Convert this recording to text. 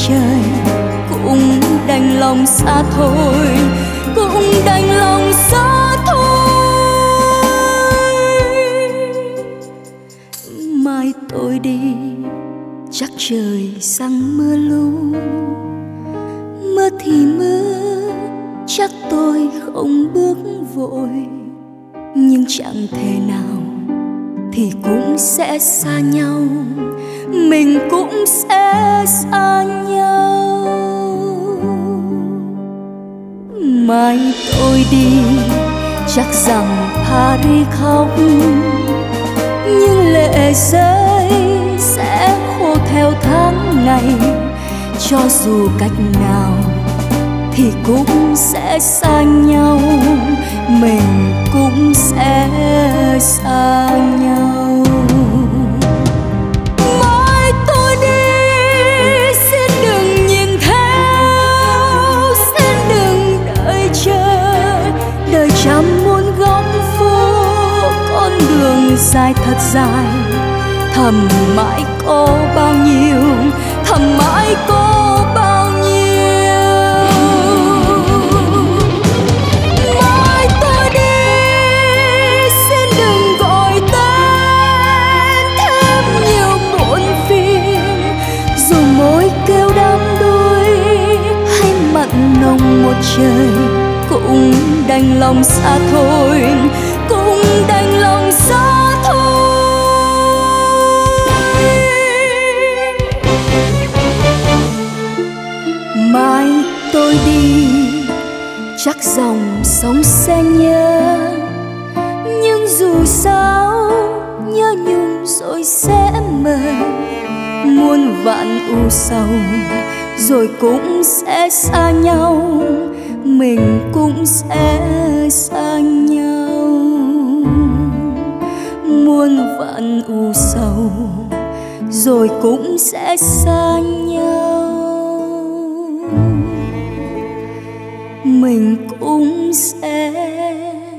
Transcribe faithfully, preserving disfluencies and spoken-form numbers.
trời, cũng đành lòng xa thôi, cũng đành lòng xa thôi. Mai tôi đi chắc trời giăng mưa lu, mưa thì mưa chắc tôi không bước vội, nhưng chẳng thể nào thì cũng sẽ xa nhau, mình cũng sẽ xa nhau. Mai tôi đi chắc rằng Paris khóc, nhưng lệ rơi sẽ khô theo tháng ngày. Cho dù cách nào thì cũng sẽ xa nhau, mình cũng sẽ xa nhau. Mai tôi đi xin đừng nhìn theo, xin đừng đợi chờ, đời trăm muôn góc phố, con đường dài thật dài. Thầm mãi có bao nhiêu, thầm mãi có bao nhiêu. Mai tôi đi xin đừng gọi tên thêm nhiều muộn phiền, dù môi kêu đắm đuối hay mặn nồng một trời, cũng đành lòng xa thôi, cũng đành lòng xa thôi. Mai tôi đi chắc dòng sông sẽ nhớ, nhưng dù sao nhớ nhung rồi sẽ mờ. Muôn vạn u sầu rồi cũng sẽ xa nhau, mình cũng sẽ xa nhau. Muôn vạn u sầu rồi cũng sẽ xa nhau, mình cũng sẽ